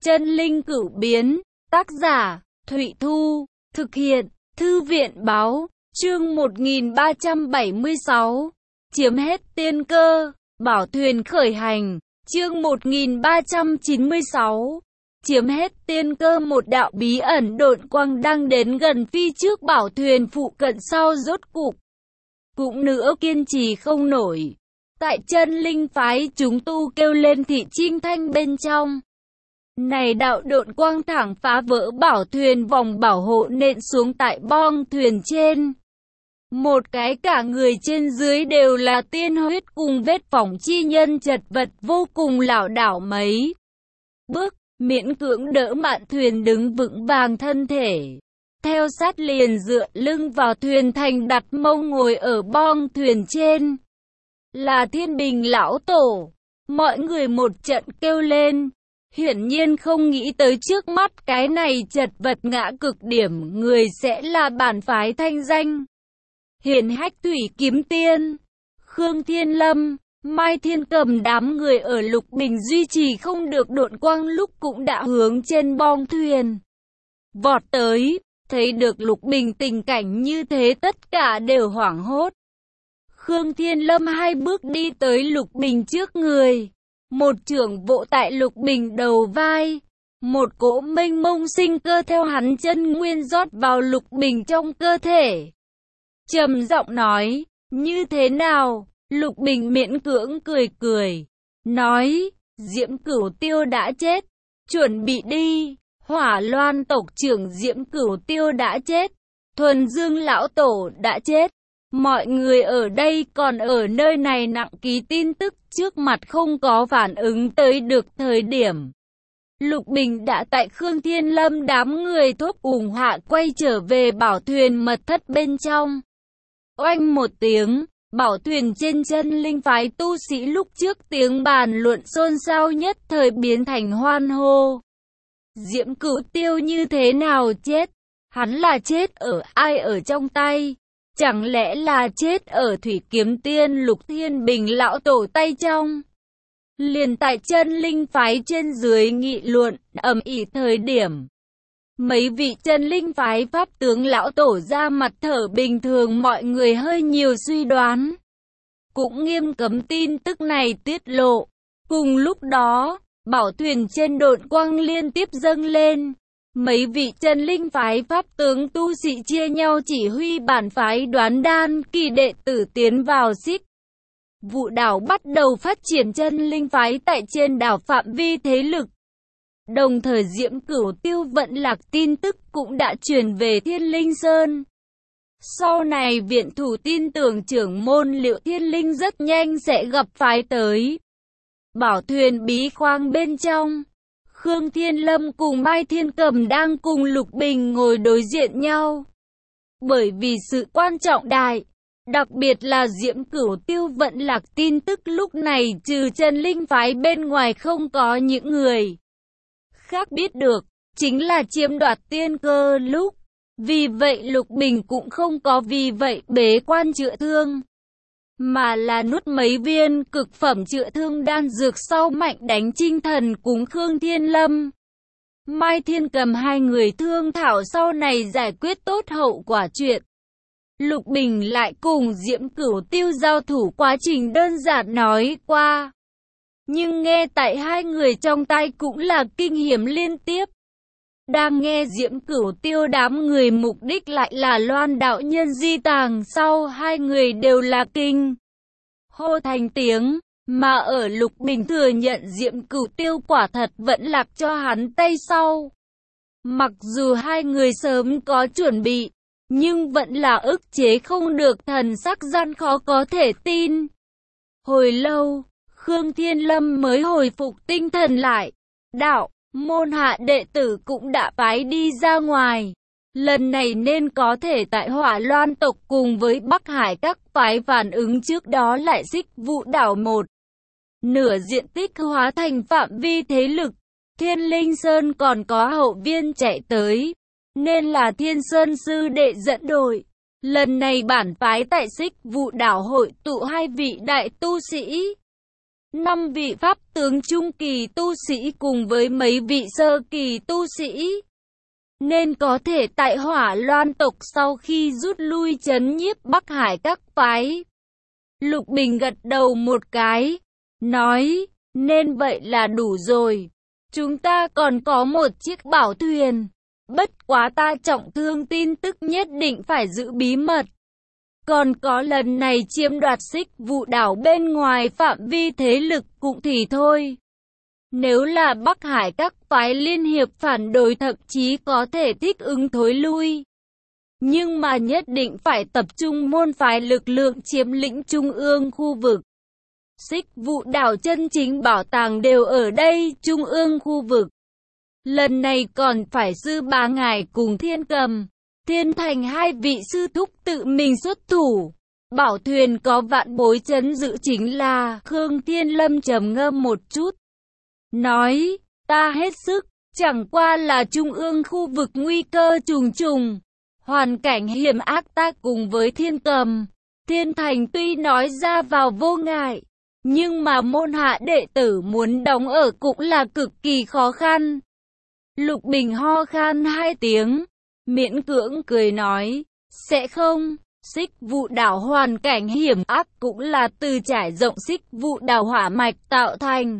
Chân linh cửu biến, tác giả, Thụy Thu, thực hiện, Thư viện báo, chương 1376, chiếm hết tiên cơ, bảo thuyền khởi hành, chương 1396, chiếm hết tiên cơ. Một đạo bí ẩn độn quang đang đến gần phi trước bảo thuyền phụ cận sau rốt cục cũng nữa kiên trì không nổi. Tại chân linh phái chúng tu kêu lên thị trinh thanh bên trong. Này đạo độn quang thẳng phá vỡ bảo thuyền vòng bảo hộ nện xuống tại bong thuyền trên. Một cái cả người trên dưới đều là tiên huyết cùng vết phỏng chi nhân chật vật vô cùng lảo đảo mấy bước, miễn cưỡng đỡ mạn thuyền đứng vững vàng thân thể. Theo sát liền dựa lưng vào thuyền thành đặt mông ngồi ở bong thuyền trên. Là Thiên Bình lão tổ. Mọi người một trận kêu lên. Hiển nhiên không nghĩ tới trước mắt cái này chật vật ngã cực điểm người sẽ là bản phái thanh danh hiển hách Thủy Kiếm Tiên. Khương Thiên Lâm, Mai Thiên Cầm đám người ở Lục Bình duy trì không được độn quang lúc cũng đã hướng trên bong thuyền vọt tới. Thấy được Lục Bình tình cảnh như thế tất cả đều hoảng hốt. Khương Thiên Lâm hai bước đi tới Lục Bình trước người. Một chưởng vỗ tại Lục Bình đầu vai. Một cỗ mênh mông sinh cơ theo hắn chân nguyên rót vào Lục Bình trong cơ thể. Trầm giọng nói, như thế nào? Lục Bình miễn cưỡng cười cười. Nói, Diễm Cửu Tiêu đã chết. Chuẩn bị đi. Hỏa Loan tộc trưởng Diễm Cửu Tiêu đã chết. Thuần Dương lão tổ đã chết. Mọi người ở đây còn ở nơi này nặng ký tin tức trước mặt không có phản ứng tới được thời điểm. Lục Bình đã tại Khương Thiên Lâm đám người thúc ủng hạ quay trở về bảo thuyền mật thất bên trong. Oanh một tiếng, bảo thuyền trên chân linh phái tu sĩ lúc trước tiếng bàn luận xôn xao nhất thời biến thành hoan hô. Diễm Cửu Tiêu như thế nào chết? Hắn là chết ở ai ở trong tay? Chẳng lẽ là chết ở Thủy Kiếm Tiên Lục Thiên Bình lão tổ tay trong? Liền tại chân linh phái trên dưới nghị luận ầm ĩ thời điểm. Mấy vị chân linh phái pháp tướng lão tổ ra mặt thở bình thường mọi người hơi nhiều suy đoán. Cũng nghiêm cấm tin tức này tiết lộ. Cùng lúc đó, bảo thuyền trên độn quang liên tiếp dâng lên. Mấy vị chân linh phái pháp tướng tu sĩ chia nhau chỉ huy bản phái Đoán Đan kỳ đệ tử tiến vào Xích Vụ đảo bắt đầu phát triển chân linh phái tại trên đảo phạm vi thế lực. Đồng thời Diễm Cửu Tiêu vận lạc tin tức cũng đã truyền về Thiên Linh Sơn. Sau này viện thủ tin tưởng trưởng môn Liệu Thiên Linh rất nhanh sẽ gặp phái tới. Bảo thuyền bí khoang bên trong. Khương Thiên Lâm cùng Mai Thiên Cầm đang cùng Lục Bình ngồi đối diện nhau. Bởi vì sự quan trọng đại, đặc biệt là Diễm Cửu Tiêu vận lạc tin tức lúc này trừ chân linh phái bên ngoài không có những người khác biết được, chính là chiếm đoạt tiên cơ lúc. Vì vậy Lục Bình cũng không có vì vậy bế quan chữa thương, mà là nuốt mấy viên cực phẩm chữa thương đan dược sau mạnh đánh Trinh Thần cúng Khương Thiên Lâm. Mai Thiên Cầm hai người thương thảo sau này giải quyết tốt hậu quả chuyện. Lục Bình lại cùng Diễm Cửu Tiêu giao thủ quá trình đơn giản nói qua. Nhưng nghe tại hai người trong tay cũng là kinh hiểm liên tiếp. Đang nghe Diễm Cửu Tiêu đám người mục đích lại là Loan đạo nhân di tàng sau hai người đều là kinh hô thành tiếng, mà ở Lục Bình thừa nhận Diễm Cửu Tiêu quả thật vẫn lạc cho hắn tay sau. Mặc dù hai người sớm có chuẩn bị, nhưng vẫn là ức chế không được thần sắc gian khó có thể tin. Hồi lâu, Khương Thiên Lâm mới hồi phục tinh thần lại. Đạo, môn hạ đệ tử cũng đã phái đi ra ngoài. Lần này nên có thể tại Hỏa Loan tộc cùng với Bắc Hải các phái phản ứng trước đó lại Xích Vụ đảo một nửa diện tích hóa thành phạm vi thế lực. Thiên Linh Sơn còn có hậu viên chạy tới, nên là Thiên Sơn sư đệ dẫn đội. Lần này bản phái tại Xích Vụ đảo hội tụ hai vị đại tu sĩ. 5 vị pháp tướng trung kỳ tu sĩ cùng với mấy vị sơ kỳ tu sĩ, nên có thể tại Hỏa Loan tộc sau khi rút lui trấn nhiếp Bắc Hải các phái. Lục Bình gật đầu một cái, nói, nên vậy là đủ rồi. Chúng ta còn có một chiếc bảo thuyền, bất quá ta trọng thương tin tức nhất định phải giữ bí mật. Còn có lần này chiếm đoạt Xích Vụ đảo bên ngoài phạm vi thế lực cũng thì thôi. Nếu là Bắc Hải các phái liên hiệp phản đối thậm chí có thể thích ứng thối lui. Nhưng mà nhất định phải tập trung môn phái lực lượng chiếm lĩnh trung ương khu vực. Xích Vụ đảo chân chính bảo tàng đều ở đây, trung ương khu vực. Lần này còn phải sư bá ngài cùng Thiên Cầm, Thiên Thành hai vị sư thúc tự mình xuất thủ. Bảo thuyền có vạn bối trấn giữ chính là Khương Thiên Lâm trầm ngâm một chút. Nói, ta hết sức, chẳng qua là trung ương khu vực nguy cơ trùng trùng. Hoàn cảnh hiểm ác ta cùng với Thiên Cầm, Thiên Thành tuy nói ra vào vô ngại. Nhưng mà môn hạ đệ tử muốn đóng ở cũng là cực kỳ khó khăn. Lục Bình ho khan 2 tiếng, miễn cưỡng cười nói, sẽ không, Xích Vụ đảo hoàn cảnh hiểm ác cũng là từ trải rộng Xích Vụ đảo hỏa mạch tạo thành.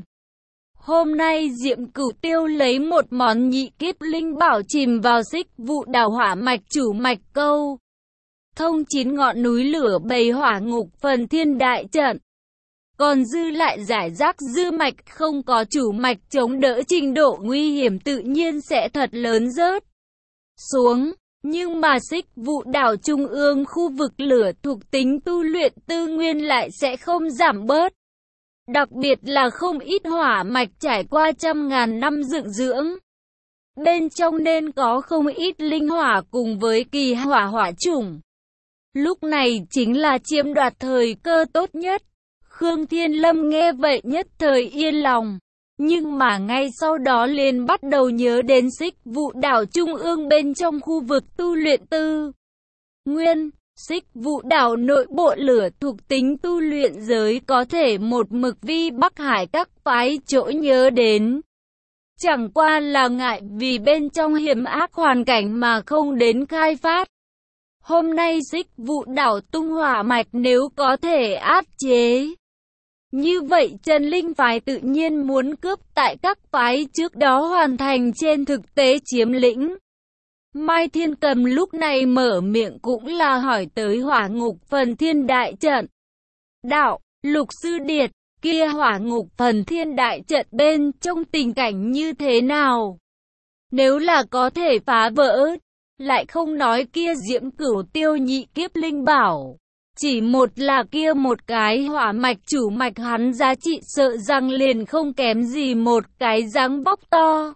Hôm nay Diệm Cửu Tiêu lấy một món nhị kiếp linh bảo chìm vào Xích Vụ đảo hỏa mạch chủ mạch câu. Thông 9 ngọn núi lửa bầy hỏa ngục phần thiên đại trận. Còn dư lại giải rác dư mạch không có chủ mạch chống đỡ trình độ nguy hiểm tự nhiên sẽ thật lớn rớt xuống. Nhưng mà Xích Vụ đảo trung ương khu vực lửa thuộc tính tu luyện tư nguyên lại sẽ không giảm bớt. Đặc biệt là không ít hỏa mạch trải qua trăm ngàn năm dựng dưỡng. Bên trong nên có không ít linh hỏa cùng với kỳ hỏa hỏa chủng. Lúc này chính là chiếm đoạt thời cơ tốt nhất. Khương Thiên Lâm nghe vậy nhất thời yên lòng. Nhưng mà ngay sau đó liền bắt đầu nhớ đến Xích Vụ đảo trung ương bên trong khu vực tu luyện tư nguyên. Xích Vụ đảo nội bộ lửa thuộc tính tu luyện giới có thể một mực vi Bắc Hải các phái chỗ nhớ đến. Chẳng qua là ngại vì bên trong hiểm ác hoàn cảnh mà không đến khai phát. Hôm nay Xích Vụ đảo tung hỏa mạch nếu có thể áp chế. Như vậy Trần Linh phái tự nhiên muốn cướp tại các phái trước đó hoàn thành trên thực tế chiếm lĩnh. Mai Thiên Cầm lúc này mở miệng cũng là hỏi tới hỏa ngục phần thiên đại trận. Đạo, Lục Sư Điệt, kia hỏa ngục phần thiên đại trận bên trong tình cảnh như thế nào? Nếu là có thể phá vỡ, lại không nói kia Diễm Cửu Tiêu nhị kiếp linh bảo. Chỉ một là kia một cái hỏa mạch chủ mạch hắn giá trị sợ rằng liền không kém gì một cái dáng bóc to.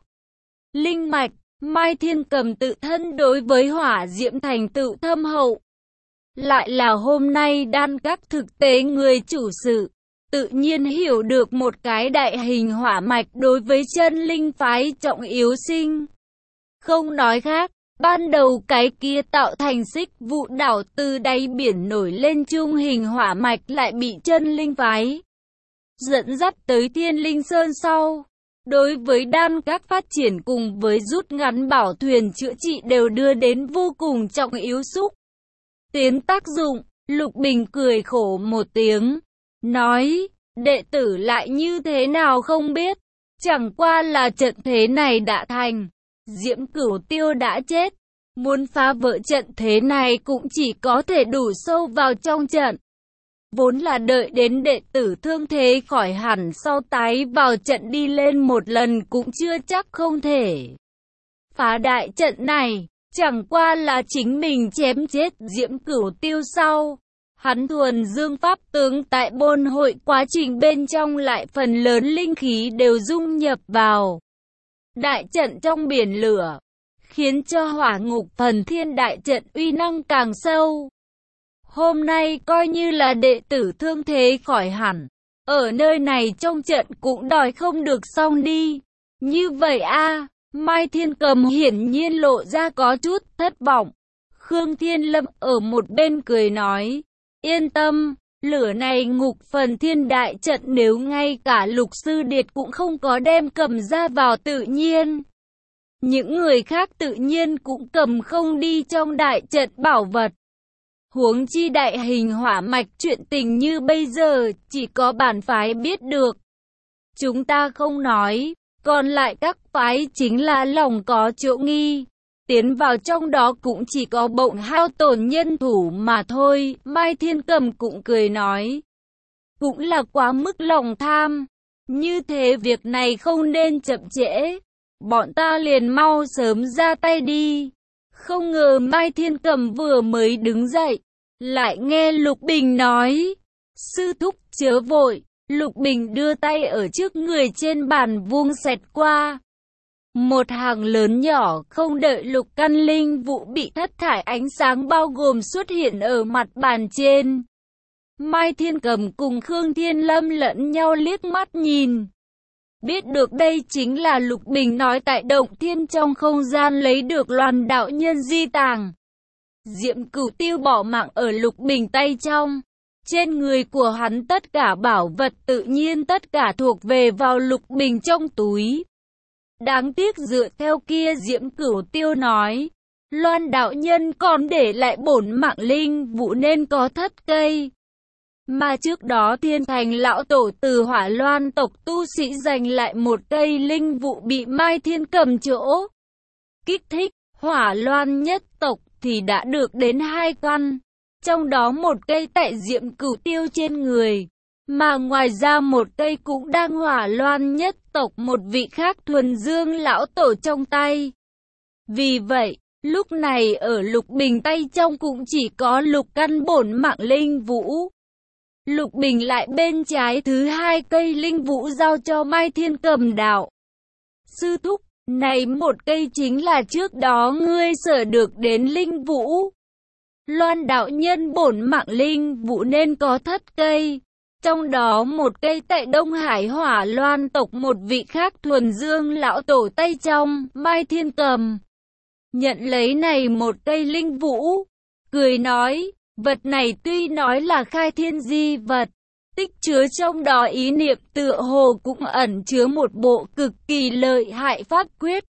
Linh mạch, Mai Thiên Cầm tự thân đối với hỏa diễm thành tựu thâm hậu. Lại là hôm nay đan các thực tế người chủ sự, tự nhiên hiểu được một cái đại hình hỏa mạch đối với chân linh phái trọng yếu sinh. Không nói khác. Ban đầu cái kia tạo thành Xích Vụ đảo từ đáy biển nổi lên trung hình hỏa mạch lại bị chân linh phái dẫn dắt tới Thiên Linh Sơn sau. Đối với đan các phát triển cùng với rút ngắn bảo thuyền chữa trị đều đưa đến vô cùng trọng yếu xúc tiến tác dụng. Lục Bình cười khổ một tiếng, nói, đệ tử lại như thế nào không biết, chẳng qua là trận thế này đã thành. Diễm Cửu Tiêu đã chết, muốn phá vỡ trận thế này cũng chỉ có thể đủ sâu vào trong trận. Vốn là đợi đến đệ tử thương thế khỏi hẳn sau tái vào trận đi lên một lần cũng chưa chắc không thể. Phá đại trận này, chẳng qua là chính mình chém chết Diễm Cửu Tiêu sau. Hắn thuần dương pháp tướng tại bôn hội quá trình bên trong lại phần lớn linh khí đều dung nhập vào đại trận trong biển lửa, khiến cho hỏa ngục phần thiên đại trận uy năng càng sâu. Hôm nay coi như là đệ tử thương thế khỏi hẳn, ở nơi này trong trận cũng đòi không được xong đi. Như vậy a, Mai Thiên Cầm hiển nhiên lộ ra có chút thất vọng. Khương Thiên Lâm ở một bên cười nói, yên tâm, Lửa này ngục phần thiên đại trận nếu ngay cả Lục Sư Điệt cũng không có đem cầm ra vào tự nhiên. Những người khác tự nhiên cũng cầm không đi trong đại trận bảo vật. Huống chi đại hình hỏa mạch chuyện tình như bây giờ, chỉ có bản phái biết được. Chúng ta không nói, còn lại các phái chính là lòng có chỗ nghi. Tiến vào trong đó cũng chỉ có bỗng hao tổn nhân thủ mà thôi, Mai Thiên Cầm cũng cười nói. Cũng là quá mức lòng tham, như thế việc này không nên chậm trễ, bọn ta liền mau sớm ra tay đi. Không ngờ Mai Thiên Cầm vừa mới đứng dậy, lại nghe Lục Bình nói, sư thúc chớ vội. Lục Bình đưa tay ở trước người trên bàn vuông xẹt qua. Một hàng lớn nhỏ không đợi Lục Căn linh vụ bị thất thải ánh sáng bao gồm xuất hiện ở mặt bàn trên. Mai Thiên Cầm cùng Khương Thiên Lâm lẫn nhau liếc mắt nhìn. Biết được đây chính là Lục Bình nói tại Động Thiên trong không gian lấy được Loan đạo nhân di tàng. Diệm Cửu Tiêu bỏ mạng ở Lục Bình tay trong. Trên người của hắn tất cả bảo vật tự nhiên tất cả thuộc về vào Lục Bình trong túi. Đáng tiếc dựa theo kia Diệm Cửu Tiêu nói, Loan đạo nhân còn để lại bổn mạng linh vụ nên có thất cây. Mà trước đó Thiên Thành lão tổ từ Hỏa Loan tộc tu sĩ giành lại một cây linh vụ bị Mai Thiên Cầm chỗ kích thích, Hỏa Loan nhất tộc thì đã được đến 2 căn. Trong đó một cây tại Diệm Cửu Tiêu trên người, mà ngoài ra một cây cũng đang Hỏa Loan nhất tộc một vị khác Thuần Dương lão tổ trong tay. Vì vậy, lúc này ở Lục Bình tay trong cũng chỉ có lục căn bổn mạng linh vũ. Lục Bình lại bên trái thứ 2 cây linh vũ giao cho Mai Thiên Cầm đạo. Sư thúc, này một cây chính là trước đó ngươi sở được đến linh vũ. Loan đạo nhân bổn mạng linh vụ nên có thất cây. Trong đó một cây tại Đông Hải Hỏa Loan tộc một vị khác Thuần Dương lão tổ tay trong, Mai Thiên Cầm. Nhận lấy này một cây linh vũ, cười nói, vật này tuy nói là khai thiên di vật, tích chứa trong đó ý niệm tựa hồ cũng ẩn chứa một bộ cực kỳ lợi hại pháp quyết.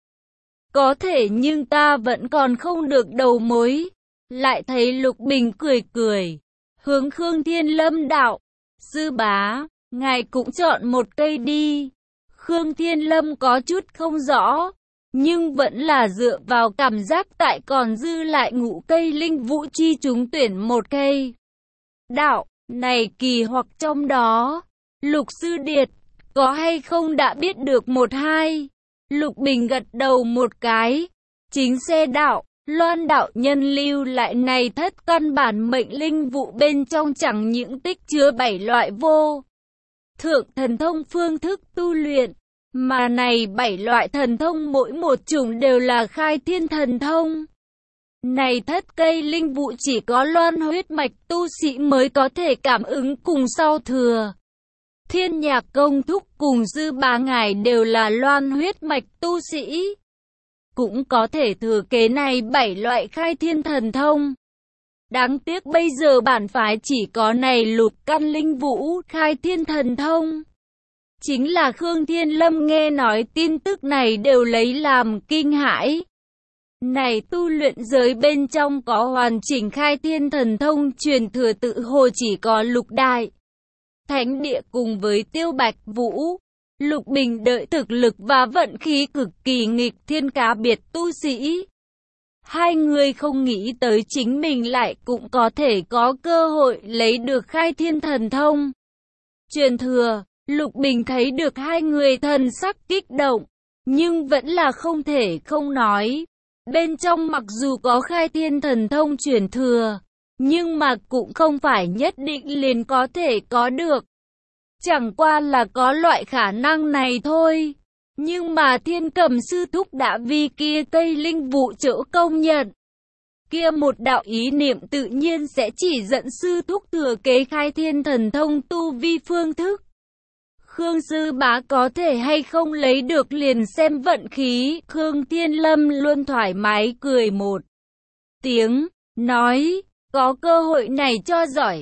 Có thể nhưng ta vẫn còn không được đầu mối. Lại thấy Lục Bình cười cười, hướng Khương Thiên Lâm đạo, sư bá, ngài cũng chọn một cây đi. Khương Thiên Lâm có chút không rõ, nhưng vẫn là dựa vào cảm giác tại còn dư lại ngũ cây linh vũ chi chúng tuyển một cây. Đạo, này kỳ hoặc trong đó, Lục Sư Điệt, có hay không đã biết được một hai? Lục Bình gật đầu một cái, chính xe đạo. Loan đạo nhân lưu lại này thất căn bản mệnh linh vụ bên trong chẳng những tích chứa 7 loại vô thượng thần thông phương thức tu luyện, mà này 7 loại thần thông mỗi một chủng đều là khai thiên thần thông. Này thất cây linh vụ chỉ có Loan huyết mạch tu sĩ mới có thể cảm ứng cùng sau thừa. Thiên Nhạc công thúc cùng Dư Bá ngài đều là Loan huyết mạch tu sĩ. Cũng có thể thừa kế này 7 loại khai thiên thần thông. Đáng tiếc bây giờ bản phái chỉ có này lục căn linh vũ khai thiên thần thông. Chính là Khương Thiên Lâm nghe nói tin tức này đều lấy làm kinh hãi. Này tu luyện giới bên trong có hoàn chỉnh khai thiên thần thông truyền thừa tự hồ chỉ có Lục Đại Thánh Địa cùng với Tiêu Bạch Vũ. Lục Bình đợi thực lực và vận khí cực kỳ nghịch thiên cá biệt tu sĩ. Hai người không nghĩ tới chính mình lại cũng có thể có cơ hội lấy được khai thiên thần thông truyền thừa. Lục Bình thấy được hai người thần sắc kích động, nhưng vẫn là không thể không nói. Bên trong mặc dù có khai thiên thần thông truyền thừa, nhưng mà cũng không phải nhất định liền có thể có được. Chẳng qua là có loại khả năng này thôi. Nhưng mà Thiên Cầm sư thúc đã vì kia cây linh vụ chỗ công nhận. Kia một đạo ý niệm tự nhiên sẽ chỉ dẫn sư thúc thừa kế khai thiên thần thông tu vi phương thức. Khương sư bá có thể hay không lấy được liền xem vận khí. Khương Thiên Lâm luôn thoải mái cười một tiếng, nói, có cơ hội này cho giỏi.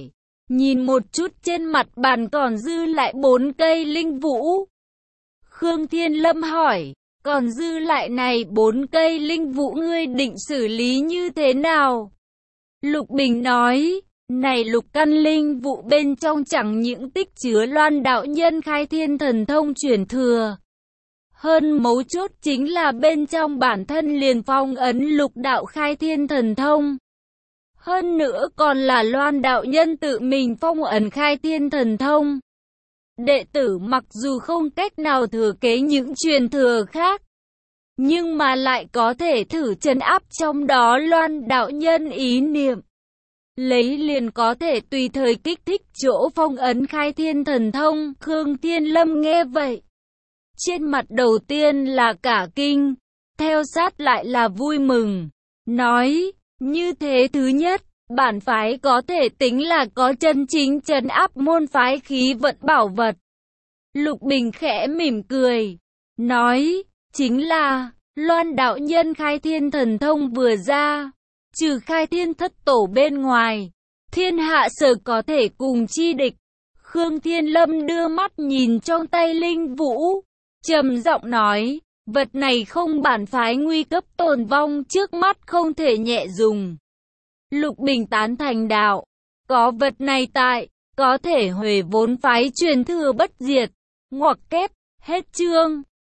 Nhìn một chút trên mặt bàn còn dư lại 4 cây linh vũ. Khương Thiên Lâm hỏi, còn dư lại này 4 cây linh vũ ngươi định xử lý như thế nào? Lục Bình nói, này lục căn linh vũ bên trong chẳng những tích chứa Loan đạo nhân khai thiên thần thông truyền thừa. Hơn mấu chốt chính là bên trong bản thân liền phong ấn lục đạo khai thiên thần thông. Hơn nữa còn là Loan đạo nhân tự mình phong ấn khai thiên thần thông. Đệ tử mặc dù không cách nào thừa kế những truyền thừa khác, nhưng mà lại có thể thử trấn áp trong đó Loan đạo nhân ý niệm. Lấy liền có thể tùy thời kích thích chỗ phong ấn khai thiên thần thông. Khương Thiên Lâm nghe vậy, trên mặt đầu tiên là cả kinh, theo sát lại là vui mừng. Nói, như thế thứ nhất, bản phái có thể tính là có chân chính trấn áp môn phái khí vận bảo vật. Lục Bình khẽ mỉm cười, nói, chính là, Loan đạo nhân khai thiên thần thông vừa ra, trừ khai thiên thất tổ bên ngoài, thiên hạ sở có thể cùng chi địch. Khương Thiên Lâm đưa mắt nhìn trong tay linh vũ, trầm giọng nói, vật này không bản phái nguy cấp tồn vong trước mắt không thể nhẹ dùng. Lục Bình tán thành đạo, có vật này tại, có thể huề vốn phái truyền thừa bất diệt. Ngoặc kép, hết chương.